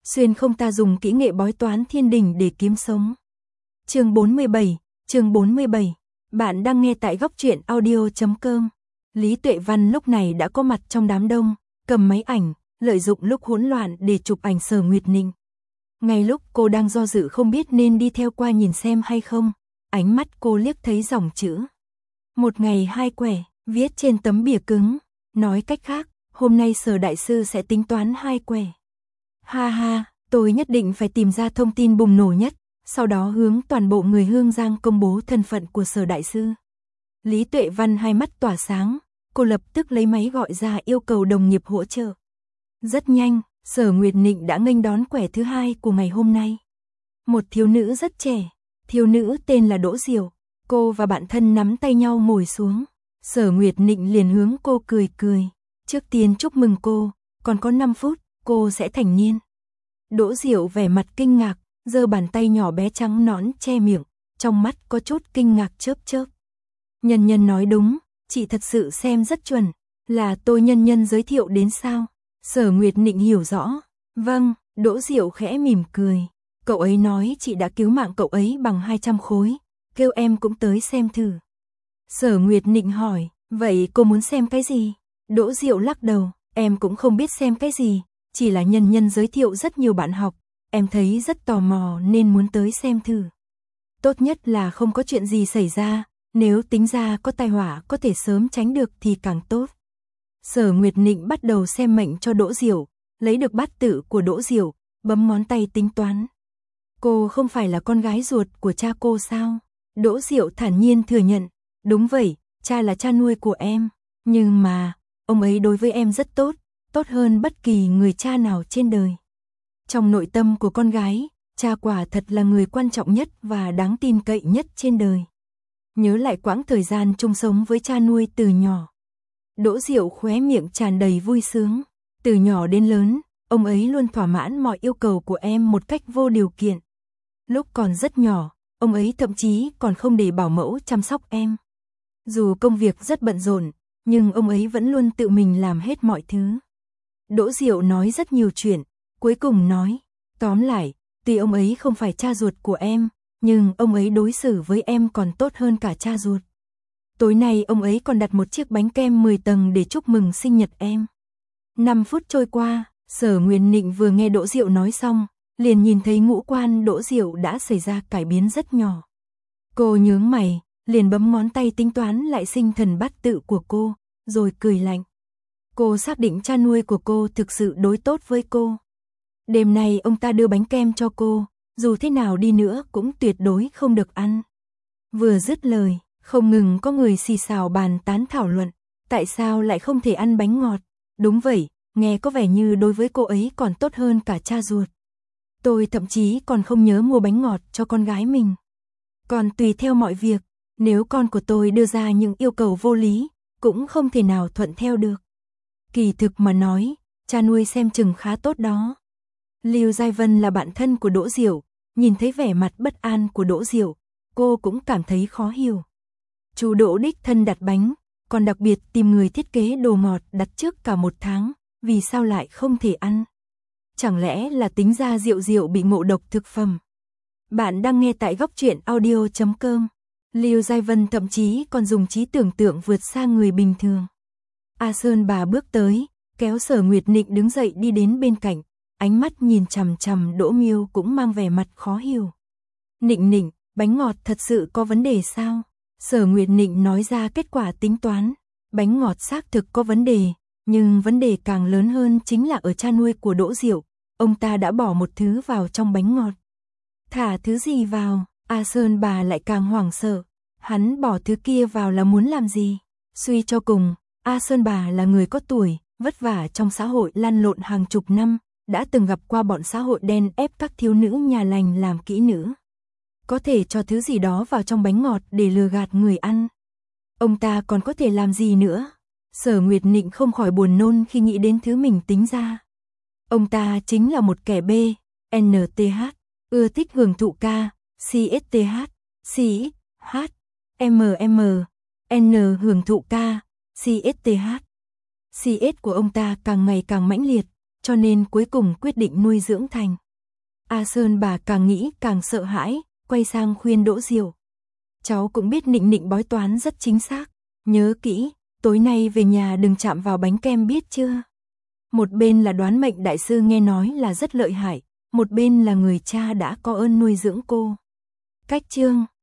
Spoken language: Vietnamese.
xuyên không ta dùng kỹ nghệ bói toán thiên đình để kiếm sống. Chương 47. Bạn đang nghe tại góc truyện audio.com. Lý Tuệ Văn lúc này đã có mặt trong đám đông, cầm máy ảnh, lợi dụng lúc hỗn loạn để chụp ảnh Sở Nguyệt Nịnh. Ngay lúc cô đang do dự không biết nên đi theo qua nhìn xem hay không, ánh mắt cô liếc thấy dòng chữ. Một ngày hai quẻ, viết trên tấm bìa cứng, nói cách khác, hôm nay Sở Đại Sư sẽ tính toán hai quẻ. Ha ha, tôi nhất định phải tìm ra thông tin bùng nổ nhất, sau đó hướng toàn bộ người Hương Giang công bố thân phận của Sở Đại Sư. Lý Tuệ Văn hai mắt tỏa sáng, cô lập tức lấy máy gọi ra yêu cầu đồng nghiệp hỗ trợ. Rất nhanh, Sở Nguyệt Nịnh đã nghênh đón quẻ thứ hai của ngày hôm nay. Một thiếu nữ rất trẻ, thiếu nữ tên là Đỗ Diệu, cô và bạn thân nắm tay nhau ngồi xuống. Sở Nguyệt Nịnh liền hướng cô cười cười, trước tiên chúc mừng cô, còn có 5 phút, cô sẽ thành niên. Đỗ Diệu vẻ mặt kinh ngạc, giơ bàn tay nhỏ bé trắng nõn che miệng, trong mắt có chút kinh ngạc chớp chớp. Nhân Nhân nói đúng, chị thật sự xem rất chuẩn, là tôi Nhân Nhân giới thiệu đến sao? Sở Nguyệt Nịnh hiểu rõ. Vâng, Đỗ Diệu khẽ mỉm cười. Cậu ấy nói chị đã cứu mạng cậu ấy bằng 200 khối, kêu em cũng tới xem thử. Sở Nguyệt Nịnh hỏi, vậy cô muốn xem cái gì? Đỗ Diệu lắc đầu, em cũng không biết xem cái gì, chỉ là Nhân Nhân giới thiệu rất nhiều bạn học, em thấy rất tò mò nên muốn tới xem thử. Tốt nhất là không có chuyện gì xảy ra, nếu tính ra có tai họa có thể sớm tránh được thì càng tốt. Sở Nguyệt Nịnh bắt đầu xem mệnh cho Đỗ Diệu, lấy được bát tự của Đỗ Diệu, bấm ngón tay tính toán. Cô không phải là con gái ruột của cha cô sao? Đỗ Diệu thản nhiên thừa nhận, đúng vậy, cha là cha nuôi của em, nhưng mà, ông ấy đối với em rất tốt, tốt hơn bất kỳ người cha nào trên đời. Trong nội tâm của con gái, cha quả thật là người quan trọng nhất và đáng tin cậy nhất trên đời. Nhớ lại quãng thời gian chung sống với cha nuôi từ nhỏ. Đỗ Diệu khóe miệng tràn đầy vui sướng. Từ nhỏ đến lớn, ông ấy luôn thỏa mãn mọi yêu cầu của em một cách vô điều kiện. Lúc còn rất nhỏ, ông ấy thậm chí còn không để bảo mẫu chăm sóc em. Dù công việc rất bận rộn, nhưng ông ấy vẫn luôn tự mình làm hết mọi thứ. Đỗ Diệu nói rất nhiều chuyện, cuối cùng nói, tóm lại, tuy ông ấy không phải cha ruột của em, nhưng ông ấy đối xử với em còn tốt hơn cả cha ruột. Tối nay ông ấy còn đặt một chiếc bánh kem 10 tầng để chúc mừng sinh nhật em. 5 phút trôi qua, Sở Nguyệt Nịnh vừa nghe Đỗ Diệu nói xong, liền nhìn thấy ngũ quan Đỗ Diệu đã xảy ra cải biến rất nhỏ. Cô nhướng mày, liền bấm ngón tay tính toán lại sinh thần bát tự của cô, rồi cười lạnh. Cô xác định cha nuôi của cô thực sự đối tốt với cô. Đêm nay ông ta đưa bánh kem cho cô, dù thế nào đi nữa cũng tuyệt đối không được ăn. Vừa dứt lời, không ngừng có người xì xào bàn tán thảo luận, tại sao lại không thể ăn bánh ngọt? Đúng vậy, nghe có vẻ như đối với cô ấy còn tốt hơn cả cha ruột. Tôi thậm chí còn không nhớ mua bánh ngọt cho con gái mình. Còn tùy theo mọi việc, nếu con của tôi đưa ra những yêu cầu vô lý, cũng không thể nào thuận theo được. Kỳ thực mà nói, cha nuôi xem chừng khá tốt đó. Lưu Giai Vân là bạn thân của Đỗ Diệu, nhìn thấy vẻ mặt bất an của Đỗ Diệu, cô cũng cảm thấy khó hiểu. Chú Đỗ đích thân đặt bánh, còn đặc biệt tìm người thiết kế đồ ngọt đặt trước cả 1 tháng, vì sao lại không thể ăn? Chẳng lẽ là tính ra Diệu bị ngộ độc thực phẩm? Bạn đang nghe tại góc truyện audio.com. Lưu Giai Vân thậm chí còn dùng trí tưởng tượng vượt xa người bình thường. A Sơn bà bước tới, kéo Sở Nguyệt Nịnh đứng dậy đi đến bên cạnh, ánh mắt nhìn chằm chằm Đỗ Miêu cũng mang vẻ mặt khó hiểu. Nịnh Nịnh, bánh ngọt thật sự có vấn đề sao? Sở Nguyệt Nịnh nói ra kết quả tính toán, bánh ngọt xác thực có vấn đề, nhưng vấn đề càng lớn hơn chính là ở cha nuôi của Đỗ Diệu, ông ta đã bỏ một thứ vào trong bánh ngọt. Thả thứ gì vào? A Sơn bà lại càng hoảng sợ, hắn bỏ thứ kia vào là muốn làm gì? Suy cho cùng, A Sơn bà là người có tuổi, vất vả trong xã hội lăn lộn hàng chục năm, đã từng gặp qua bọn xã hội đen ép các thiếu nữ nhà lành làm kỹ nữ. Có thể cho thứ gì đó vào trong bánh ngọt để lừa gạt người ăn. Ông ta còn có thể làm gì nữa? Sở Nguyệt Nịnh không khỏi buồn nôn khi nghĩ đến thứ mình tính ra. Ông ta chính là một kẻ BNTH, ưa thích hưởng thụ ca, CSTH, CH, N hưởng thụ ca, CSTH. CS của ông ta càng ngày càng mãnh liệt, cho nên cuối cùng quyết định nuôi dưỡng thành. A Sơn bà càng nghĩ càng sợ hãi, quay sang khuyên Đỗ Diệu. Cháu cũng biết Nịnh Nịnh bói toán rất chính xác, nhớ kỹ, tối nay về nhà đừng chạm vào bánh kem biết chưa? Một bên là đoán mệnh đại sư nghe nói là rất lợi hại, một bên là người cha đã có ơn nuôi dưỡng cô. Cách chương